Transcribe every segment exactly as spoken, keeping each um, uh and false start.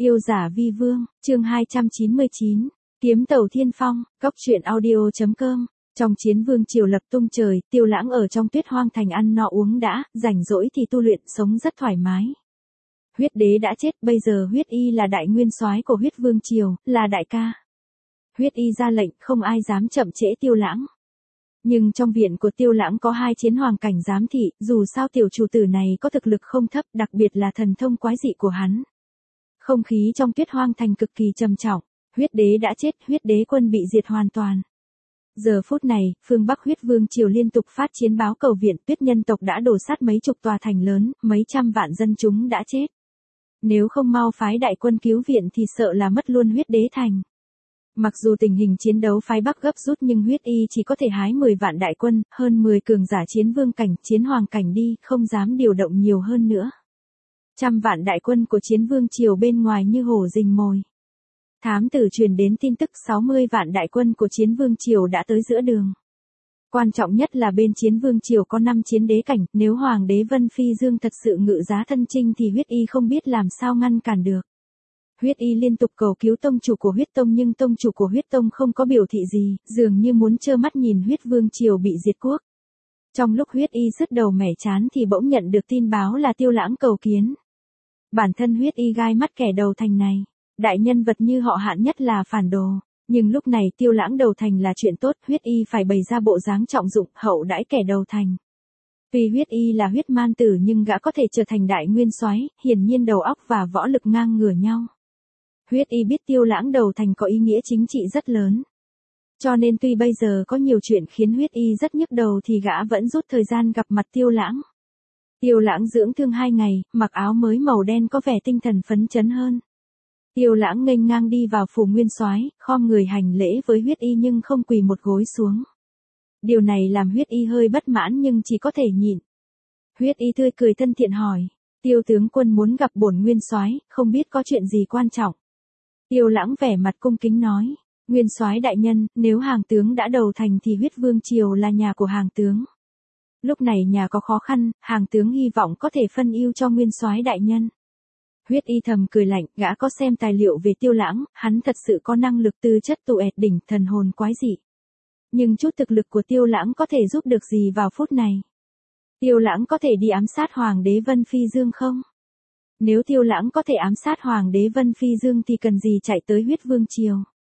Yêu giả vi vương, chương hai trăm chín mươi chín, kiếm tàu thiên phong, cốc truyện audio chấm com. Trong chiến vương triều lập tung trời, Tiêu Lãng ở trong tuyết hoang thành ăn no uống đã, rảnh rỗi thì tu luyện sống rất thoải mái. Huyết đế đã chết, bây giờ huyết y là đại nguyên soái của huyết vương triều, là đại ca. Huyết y ra lệnh, không ai dám chậm trễ Tiêu Lãng. Nhưng trong viện của Tiêu Lãng có hai chiến hoàng cảnh giám thị, dù sao tiểu chủ tử này có thực lực không thấp, đặc biệt là thần thông quái dị của hắn. Không khí trong tuyết hoang thành cực kỳ trầm trọng, huyết đế đã chết, huyết đế quân bị diệt hoàn toàn. Giờ phút này, phương Bắc huyết vương triều liên tục phát chiến báo cầu viện, tuyết nhân tộc đã đổ sát mấy chục tòa thành lớn, mấy trăm vạn dân chúng đã chết. Nếu không mau phái đại quân cứu viện thì sợ là mất luôn huyết đế thành. Mặc dù tình hình chiến đấu phái Bắc gấp rút nhưng huyết y chỉ có thể hái mười vạn đại quân, hơn mười cường giả chiến vương cảnh, chiến hoàng cảnh đi, không dám điều động nhiều hơn nữa. Trăm vạn đại quân của chiến vương triều bên ngoài như hổ rình mồi. Thám tử truyền đến tin tức sáu mươi vạn đại quân của chiến vương triều đã tới giữa đường. Quan trọng nhất là bên chiến vương triều có năm chiến đế cảnh, nếu hoàng đế Vân Phi Dương thật sự ngự giá thân chinh thì huyết y không biết làm sao ngăn cản được. Huyết y liên tục cầu cứu tông chủ của huyết tông nhưng tông chủ của huyết tông không có biểu thị gì, dường như muốn trơ mắt nhìn huyết vương triều bị diệt quốc. Trong lúc huyết y sứt đầu mẻ chán thì bỗng nhận được tin báo là Tiêu Lãng cầu kiến. Bản thân huyết y gai mắt kẻ đầu thành này, đại nhân vật như họ Hạn nhất là phản đồ, nhưng lúc này Tiêu Lãng đầu thành là chuyện tốt, huyết y phải bày ra bộ dáng trọng dụng, hậu đãi kẻ đầu thành. Tuy huyết y là huyết man tử nhưng gã có thể trở thành đại nguyên soái, hiển nhiên đầu óc và võ lực ngang ngửa nhau. Huyết y biết Tiêu Lãng đầu thành có ý nghĩa chính trị rất lớn. Cho nên tuy bây giờ có nhiều chuyện khiến huyết y rất nhức đầu thì gã vẫn rút thời gian gặp mặt Tiêu Lãng. Tiêu Lãng dưỡng thương hai ngày, mặc áo mới màu đen có vẻ tinh thần phấn chấn hơn. Tiêu Lãng nghênh ngang đi vào phủ nguyên soái, khom người hành lễ với huyết y nhưng không quỳ một gối xuống. Điều này làm huyết y hơi bất mãn nhưng chỉ có thể nhịn. Huyết y tươi cười thân thiện hỏi, Tiêu tướng quân muốn gặp bổn nguyên soái, không biết có chuyện gì quan trọng. Tiêu Lãng vẻ mặt cung kính nói, nguyên soái đại nhân, nếu hàng tướng đã đầu thành thì huyết vương triều là nhà của hàng tướng. Lúc này nhà có khó khăn, hàng tướng hy vọng có thể phân ưu cho nguyên soái đại nhân. Huyết y thầm cười lạnh, gã có xem tài liệu về Tiêu Lãng, hắn thật sự có năng lực tư chất tụ ẹt đỉnh, thần hồn quái dị. Nhưng chút thực lực của Tiêu Lãng có thể giúp được gì vào phút này? Tiêu Lãng có thể đi ám sát Hoàng đế Vân Phi Dương không? Nếu Tiêu Lãng có thể ám sát Hoàng đế Vân Phi Dương thì cần gì chạy tới huyết vương triều?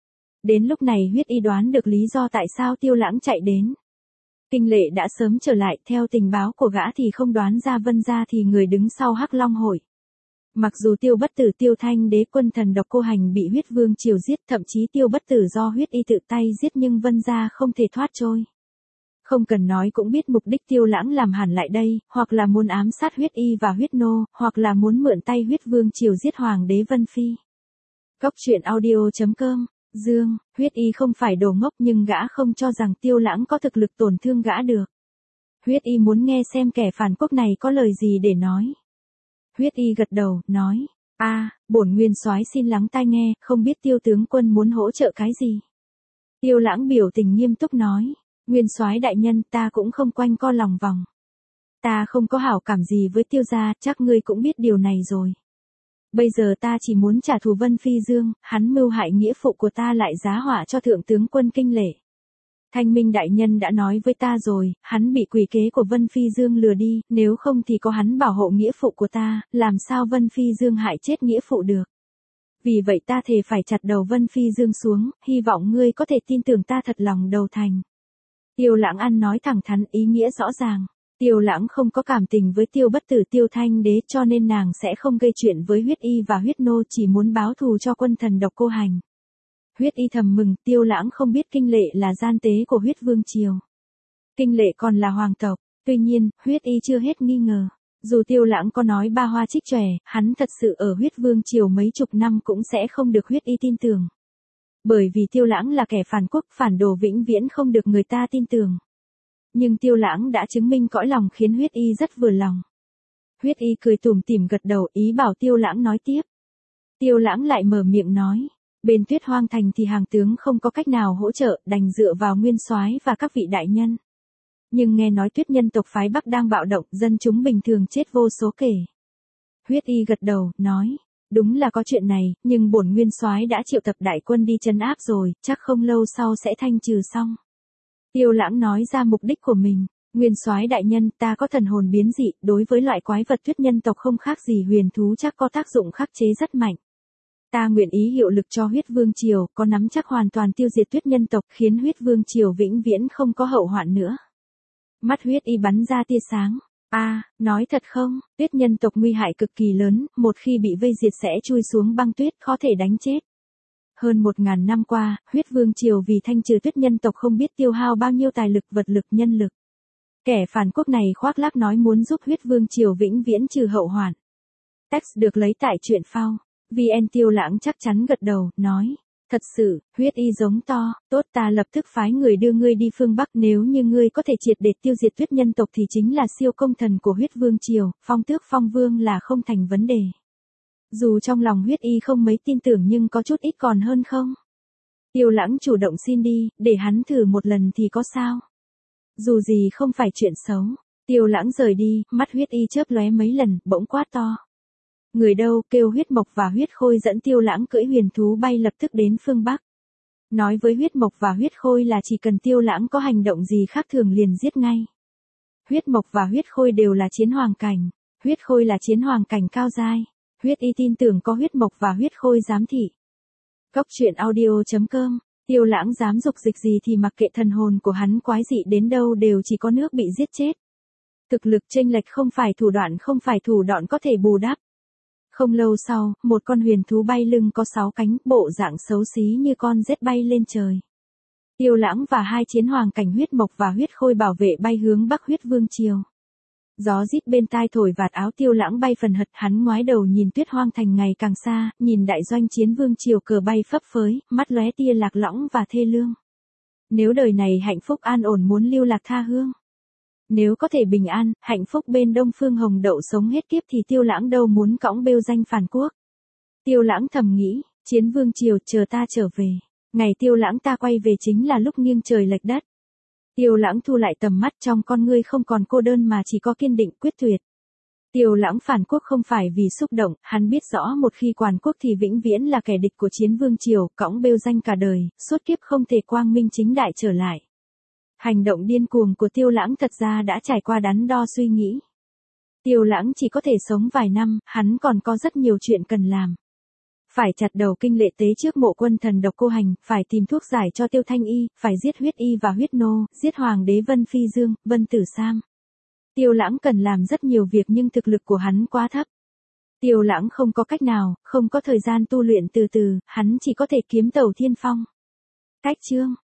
Đến lúc này huyết y đoán được lý do tại sao Tiêu Lãng chạy đến. Kinh Lệ đã sớm trở lại, theo tình báo của gã thì không đoán ra Vân gia thì người đứng sau Hắc Long hội. Mặc dù Tiêu Bất Tử Tiêu Thanh đế quân thần độc cô hành bị huyết vương triều giết, thậm chí Tiêu Bất Tử do huyết y tự tay giết nhưng Vân gia không thể thoát trôi. Không cần nói cũng biết mục đích Tiêu Lãng làm hẳn lại đây, hoặc là muốn ám sát huyết y và huyết nô, hoặc là muốn mượn tay huyết vương triều giết hoàng đế Vân Phi. Cốc truyện audio chấm com. Dương, huyết y không phải đồ ngốc nhưng gã không cho rằng Tiêu Lãng có thực lực tổn thương gã được. Huyết y muốn nghe xem kẻ phản quốc này có lời gì để nói. Huyết y gật đầu, nói, a, à, bổn nguyên soái xin lắng tai nghe, không biết Tiêu tướng quân muốn hỗ trợ cái gì. Tiêu Lãng biểu tình nghiêm túc nói, nguyên soái đại nhân, ta cũng không quanh co lòng vòng. Ta không có hảo cảm gì với Tiêu gia, chắc ngươi cũng biết điều này rồi. Bây giờ ta chỉ muốn trả thù Vân Phi Dương, hắn mưu hại nghĩa phụ của ta lại giá họa cho thượng tướng quân Kinh Lệ. Thanh Minh đại nhân đã nói với ta rồi, hắn bị quỷ kế của Vân Phi Dương lừa đi, nếu không thì có hắn bảo hộ nghĩa phụ của ta, làm sao Vân Phi Dương hại chết nghĩa phụ được. Vì vậy ta thề phải chặt đầu Vân Phi Dương xuống, hy vọng ngươi có thể tin tưởng ta thật lòng đầu thành. Tiêu Lãng ăn nói thẳng thắn, ý nghĩa rõ ràng. Tiêu Lãng không có cảm tình với Tiêu Bất Tử Tiêu Thanh đế cho nên nàng sẽ không gây chuyện với huyết y và huyết nô, chỉ muốn báo thù cho quân thần độc cô hành. Huyết y thầm mừng, Tiêu Lãng không biết Kinh Lệ là gian tế của huyết vương triều. Kinh Lệ còn là hoàng tộc, tuy nhiên, huyết y chưa hết nghi ngờ. Dù Tiêu Lãng có nói ba hoa trích chòe, hắn thật sự ở huyết vương triều mấy chục năm cũng sẽ không được huyết y tin tưởng. Bởi vì Tiêu Lãng là kẻ phản quốc, phản đồ vĩnh viễn không được người ta tin tưởng. Nhưng Tiêu Lãng đã chứng minh cõi lòng khiến huyết y rất vừa lòng. Huyết y cười tủm tỉm gật đầu, ý bảo Tiêu Lãng nói tiếp. Tiêu Lãng lại mở miệng nói, bên tuyết hoang thành thì hàng tướng không có cách nào hỗ trợ, đành dựa vào nguyên soái và các vị đại nhân. Nhưng nghe nói tuyết nhân tộc phái Bắc đang bạo động, dân chúng bình thường chết vô số kể. Huyết y gật đầu, nói, Đúng là có chuyện này, nhưng bổn nguyên soái đã triệu tập đại quân đi trấn áp rồi, chắc không lâu sau sẽ thanh trừ xong. Tiêu Lãng nói ra mục đích của mình. Nguyên soái đại nhân, ta có thần hồn biến dị, đối với loại quái vật tuyết nhân tộc không khác gì huyền thú, chắc có tác dụng khắc chế rất mạnh. Ta nguyện ý hiệu lực cho huyết vương triều, có nắm chắc hoàn toàn tiêu diệt tuyết nhân tộc, khiến huyết vương triều vĩnh viễn không có hậu hoạn nữa. Mắt huyết y bắn ra tia sáng. A, à, nói thật không, tuyết nhân tộc nguy hại cực kỳ lớn, một khi bị vây diệt sẽ chui xuống băng tuyết, có thể đánh chết. Hơn một ngàn năm qua, huyết vương triều vì thanh trừ tuyết nhân tộc không biết tiêu hao bao nhiêu tài lực, vật lực, nhân lực. Kẻ phản quốc này khoác lác nói muốn giúp huyết vương triều vĩnh viễn trừ hậu hoạn. Text được lấy tại truyện phao. vê en Tiêu Lãng chắc chắn gật đầu, nói. Thật sự, huyết y giống to, tốt, ta lập tức phái người đưa ngươi đi phương Bắc, nếu như ngươi có thể triệt để tiêu diệt tuyết nhân tộc thì chính là siêu công thần của huyết vương triều, phong tước phong vương là không thành vấn đề. Dù trong lòng huyết y không mấy tin tưởng nhưng có chút ít còn hơn không. Tiêu Lãng chủ động xin đi, để hắn thử một lần thì có sao. Dù gì không phải chuyện xấu. Tiêu Lãng rời đi, mắt huyết y chớp lóe mấy lần, bỗng quát to. Người đâu, kêu huyết mộc và huyết khôi dẫn Tiêu Lãng cưỡi huyền thú bay lập tức đến phương Bắc. Nói với huyết mộc và huyết khôi là chỉ cần Tiêu Lãng có hành động gì khác thường liền giết ngay. Huyết mộc và huyết khôi đều là chiến hoàng cảnh. Huyết khôi là chiến hoàng cảnh cao giai. Huyết y tin tưởng có huyết mộc và huyết khôi giám thị. Góc truyện audio chấm com. Tiêu Lãng dám dục dịch gì thì mặc kệ, thần hồn của hắn quái dị đến đâu đều chỉ có nước bị giết chết. Thực lực chênh lệch không phải thủ đoạn không phải thủ đoạn có thể bù đắp. Không lâu sau, một con huyền thú bay lưng có sáu cánh, bộ dạng xấu xí như con rết bay lên trời. Tiêu Lãng và hai chiến hoàng cảnh huyết mộc và huyết khôi bảo vệ bay hướng Bắc huyết vương triều. Gió rít bên tai thổi vạt áo Tiêu Lãng bay phần hật, hắn ngoái đầu nhìn tuyết hoang thành ngày càng xa, nhìn đại doanh chiến vương triều cờ bay phấp phới, mắt lóe tia lạc lõng và thê lương. Nếu đời này hạnh phúc an ổn muốn lưu lạc tha hương. Nếu có thể bình an, hạnh phúc bên Đông Phương Hồng Đậu sống hết kiếp thì Tiêu Lãng đâu muốn cõng bêu danh phản quốc. Tiêu Lãng thầm nghĩ, chiến vương triều chờ ta trở về. Ngày Tiêu Lãng ta quay về chính là lúc nghiêng trời lệch đất. Tiêu Lãng thu lại tầm mắt, trong con ngươi không còn cô đơn mà chỉ có kiên định quyết tuyệt. Tiêu Lãng phản quốc không phải vì xúc động, hắn biết rõ một khi quản quốc thì vĩnh viễn là kẻ địch của chiến vương triều, cõng bêu danh cả đời, suốt kiếp không thể quang minh chính đại trở lại. Hành động điên cuồng của Tiêu Lãng thật ra đã trải qua đắn đo suy nghĩ. Tiêu Lãng chỉ có thể sống vài năm, hắn còn có rất nhiều chuyện cần làm. Phải chặt đầu kinh lệ tế trước mộ quân thần độc cô hành, phải tìm thuốc giải cho Tiêu Thanh Y, phải giết huyết y và huyết nô, giết hoàng đế Vân Phi Dương, Vân Tử Sam. Tiêu Lãng cần làm rất nhiều việc nhưng thực lực của hắn quá thấp. Tiêu Lãng không có cách nào, không có thời gian tu luyện từ từ, hắn chỉ có thể kiếm tàu thiên phong. Cách chương